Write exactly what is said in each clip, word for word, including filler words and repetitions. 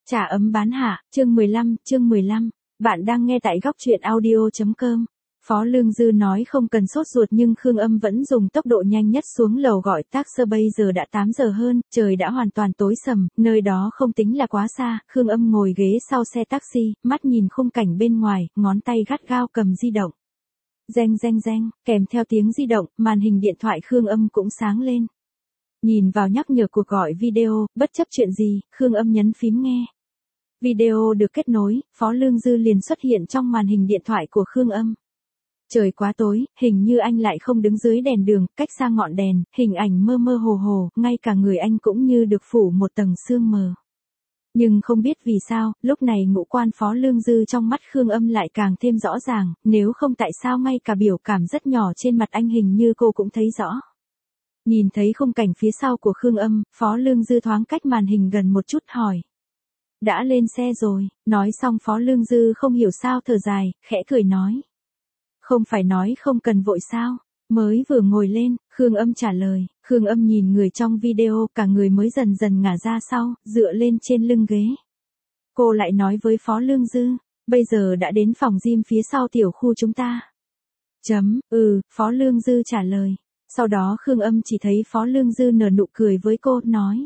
Trà ấm bán hạ, chương mười lăm, chương mười lăm. Bạn đang nghe tại góc truyện audio chấm com. Phó Lương Dư nói không cần sốt ruột nhưng Khương Âm vẫn dùng tốc độ nhanh nhất xuống lầu gọi taxi. Bây giờ đã tám giờ hơn, trời đã hoàn toàn tối sầm, nơi đó không tính là quá xa. Khương Âm ngồi ghế sau xe taxi, mắt nhìn khung cảnh bên ngoài, ngón tay gắt gao cầm di động. Reng reng reng, kèm theo tiếng di động, màn hình điện thoại Khương Âm cũng sáng lên. Nhìn vào nhắc nhở cuộc gọi video, bất chấp chuyện gì, Khương Âm nhấn phím nghe. Video được kết nối, Phó Lương Dư liền xuất hiện trong màn hình điện thoại của Khương Âm. Trời quá tối, hình như anh lại không đứng dưới đèn đường, cách xa ngọn đèn, hình ảnh mơ mơ hồ hồ, ngay cả người anh cũng như được phủ một tầng sương mờ. Nhưng không biết vì sao, lúc này ngũ quan Phó Lương Dư trong mắt Khương Âm lại càng thêm rõ ràng, nếu không tại sao ngay cả biểu cảm rất nhỏ trên mặt anh hình như cô cũng thấy rõ. Nhìn thấy khung cảnh phía sau của Khương Âm, Phó Lương Dư thoáng cách màn hình gần một chút hỏi. Đã lên xe rồi, nói xong Phó Lương Dư không hiểu sao thở dài, khẽ cười nói. Không phải nói không cần vội sao, mới vừa ngồi lên, Khương Âm trả lời. Khương Âm nhìn người trong video, cả người mới dần dần ngả ra sau, dựa lên trên lưng ghế. Cô lại nói với Phó Lương Dư, bây giờ đã đến phòng gym phía sau tiểu khu chúng ta. Chấm, ừ, Phó Lương Dư trả lời. Sau đó Khương Âm chỉ thấy Phó Lương Dư nở nụ cười với cô, nói.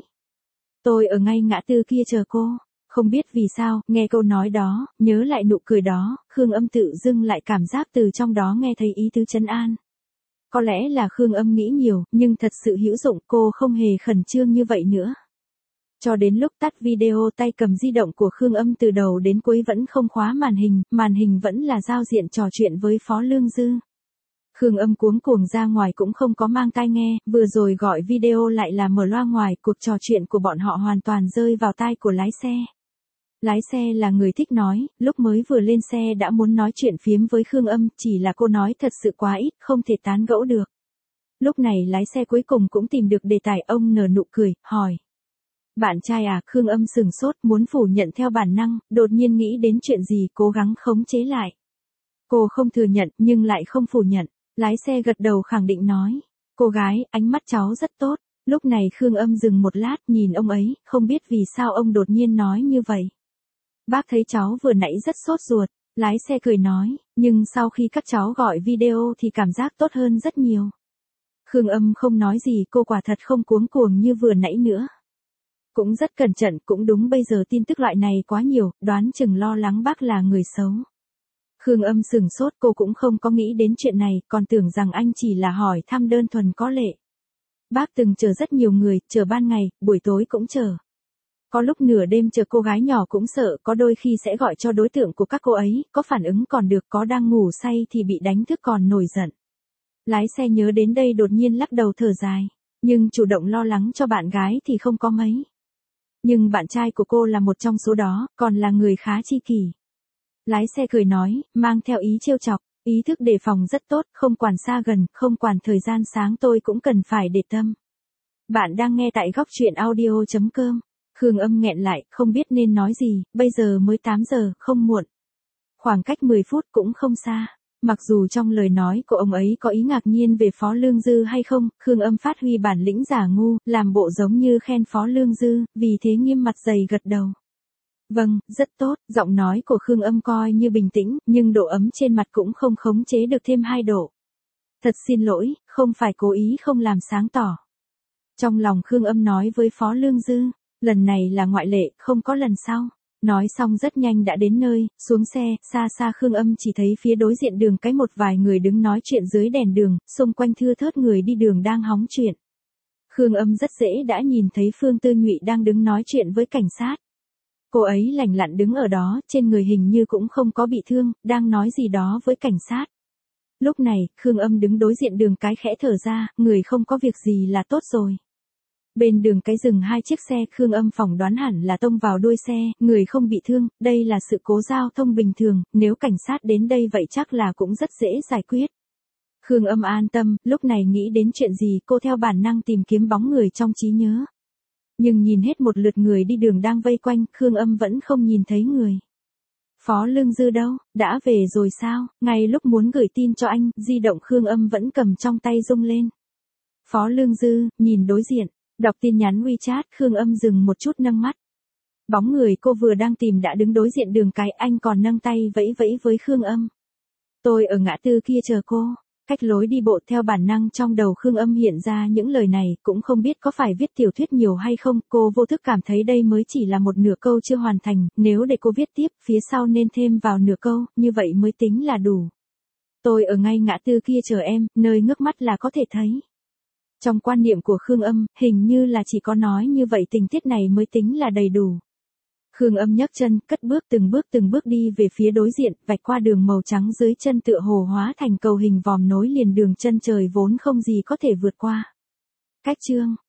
Tôi ở ngay ngã tư kia chờ cô. Không biết vì sao, nghe câu nói đó, nhớ lại nụ cười đó, Khương Âm tự dưng lại cảm giác từ trong đó nghe thấy ý tứ trấn an. Có lẽ là Khương Âm nghĩ nhiều, nhưng thật sự hữu dụng, cô không hề khẩn trương như vậy nữa. Cho đến lúc tắt video, tay cầm di động của Khương Âm từ đầu đến cuối vẫn không khóa màn hình, màn hình vẫn là giao diện trò chuyện với Phó Lương Dư. Khương Âm cuống cuồng ra ngoài cũng không có mang tai nghe, vừa rồi gọi video lại là mở loa ngoài, cuộc trò chuyện của bọn họ hoàn toàn rơi vào tai của lái xe. Lái xe là người thích nói, lúc mới vừa lên xe đã muốn nói chuyện phiếm với Khương Âm, chỉ là cô nói thật sự quá ít, không thể tán gẫu được. Lúc này lái xe cuối cùng cũng tìm được đề tài, ông nở nụ cười, hỏi. Bạn trai à, Khương Âm sừng sốt, muốn phủ nhận theo bản năng, đột nhiên nghĩ đến chuyện gì cố gắng khống chế lại. Cô không thừa nhận, nhưng lại không phủ nhận. Lái xe gật đầu khẳng định nói. Cô gái, ánh mắt cháu rất tốt. Lúc này Khương Âm dừng một lát, nhìn ông ấy, không biết vì sao ông đột nhiên nói như vậy. Bác thấy cháu vừa nãy rất sốt ruột, lái xe cười nói, nhưng sau khi các cháu gọi video thì cảm giác tốt hơn rất nhiều. Khương Âm không nói gì, cô quả thật không cuống cuồng như vừa nãy nữa. Cũng rất cẩn trọng, cũng đúng bây giờ tin tức loại này quá nhiều, đoán chừng lo lắng bác là người xấu. Khương Âm sừng sốt, cô cũng không có nghĩ đến chuyện này, còn tưởng rằng anh chỉ là hỏi thăm đơn thuần có lệ. Bác từng chờ rất nhiều người, chờ ban ngày, buổi tối cũng chờ. Có lúc nửa đêm chờ cô gái nhỏ cũng sợ, có đôi khi sẽ gọi cho đối tượng của các cô ấy, có phản ứng còn được, có đang ngủ say thì bị đánh thức còn nổi giận. Lái xe nhớ đến đây đột nhiên lắc đầu thở dài, nhưng chủ động lo lắng cho bạn gái thì không có mấy. Nhưng bạn trai của cô là một trong số đó, còn là người khá chi kỷ. Lái xe cười nói, mang theo ý trêu chọc, ý thức đề phòng rất tốt, không quản xa gần, không quản thời gian sáng tôi cũng cần phải để tâm. Bạn đang nghe tại góc truyện audio chấm com. Khương Âm nghẹn lại, không biết nên nói gì, bây giờ mới tám giờ, không muộn. Khoảng cách mười phút cũng không xa. Mặc dù trong lời nói của ông ấy có ý ngạc nhiên về Phó Lương Dư hay không, Khương Âm phát huy bản lĩnh giả ngu, làm bộ giống như khen Phó Lương Dư, vì thế nghiêm mặt dày gật đầu. Vâng, rất tốt, giọng nói của Khương Âm coi như bình tĩnh, nhưng độ ấm trên mặt cũng không khống chế được thêm hai độ. Thật xin lỗi, không phải cố ý không làm sáng tỏ. Trong lòng Khương Âm nói với Phó Lương Dư. Lần này là ngoại lệ, không có lần sau. Nói xong rất nhanh đã đến nơi, xuống xe, xa xa Khương Âm chỉ thấy phía đối diện đường cái một vài người đứng nói chuyện dưới đèn đường, xung quanh thưa thớt người đi đường đang hóng chuyện. Khương Âm rất dễ đã nhìn thấy Phương Tư Nhụy đang đứng nói chuyện với cảnh sát. Cô ấy lành lặn đứng ở đó, trên người hình như cũng không có bị thương, đang nói gì đó với cảnh sát. Lúc này, Khương Âm đứng đối diện đường cái khẽ thở ra, người không có việc gì là tốt rồi. Bên đường cái dừng hai chiếc xe, Khương Âm phỏng đoán hẳn là tông vào đuôi xe, người không bị thương, đây là sự cố giao thông bình thường, nếu cảnh sát đến đây vậy chắc là cũng rất dễ giải quyết. Khương Âm an tâm, lúc này nghĩ đến chuyện gì cô theo bản năng tìm kiếm bóng người trong trí nhớ. Nhưng nhìn hết một lượt người đi đường đang vây quanh, Khương Âm vẫn không nhìn thấy người. Phó Lương Dư đâu, đã về rồi sao, ngay lúc muốn gửi tin cho anh, di động Khương Âm vẫn cầm trong tay rung lên. Phó Lương Dư, nhìn đối diện. Đọc tin nhắn WeChat, Khương Âm dừng một chút nâng mắt. Bóng người cô vừa đang tìm đã đứng đối diện đường cái, anh còn nâng tay vẫy vẫy với Khương Âm. Tôi ở ngã tư kia chờ cô. Cách lối đi bộ, theo bản năng trong đầu Khương Âm hiện ra những lời này, cũng không biết có phải viết tiểu thuyết nhiều hay không, cô vô thức cảm thấy đây mới chỉ là một nửa câu chưa hoàn thành, nếu để cô viết tiếp, phía sau nên thêm vào nửa câu, như vậy mới tính là đủ. Tôi ở ngay ngã tư kia chờ em, nơi ngước mắt là có thể thấy. Trong quan niệm của Khương Âm, hình như là chỉ có nói như vậy tình tiết này mới tính là đầy đủ. Khương Âm nhấc chân, cất bước từng bước từng bước đi về phía đối diện, vạch qua đường màu trắng dưới chân tựa hồ hóa thành cầu hình vòm nối liền đường chân trời vốn không gì có thể vượt qua. Cách chương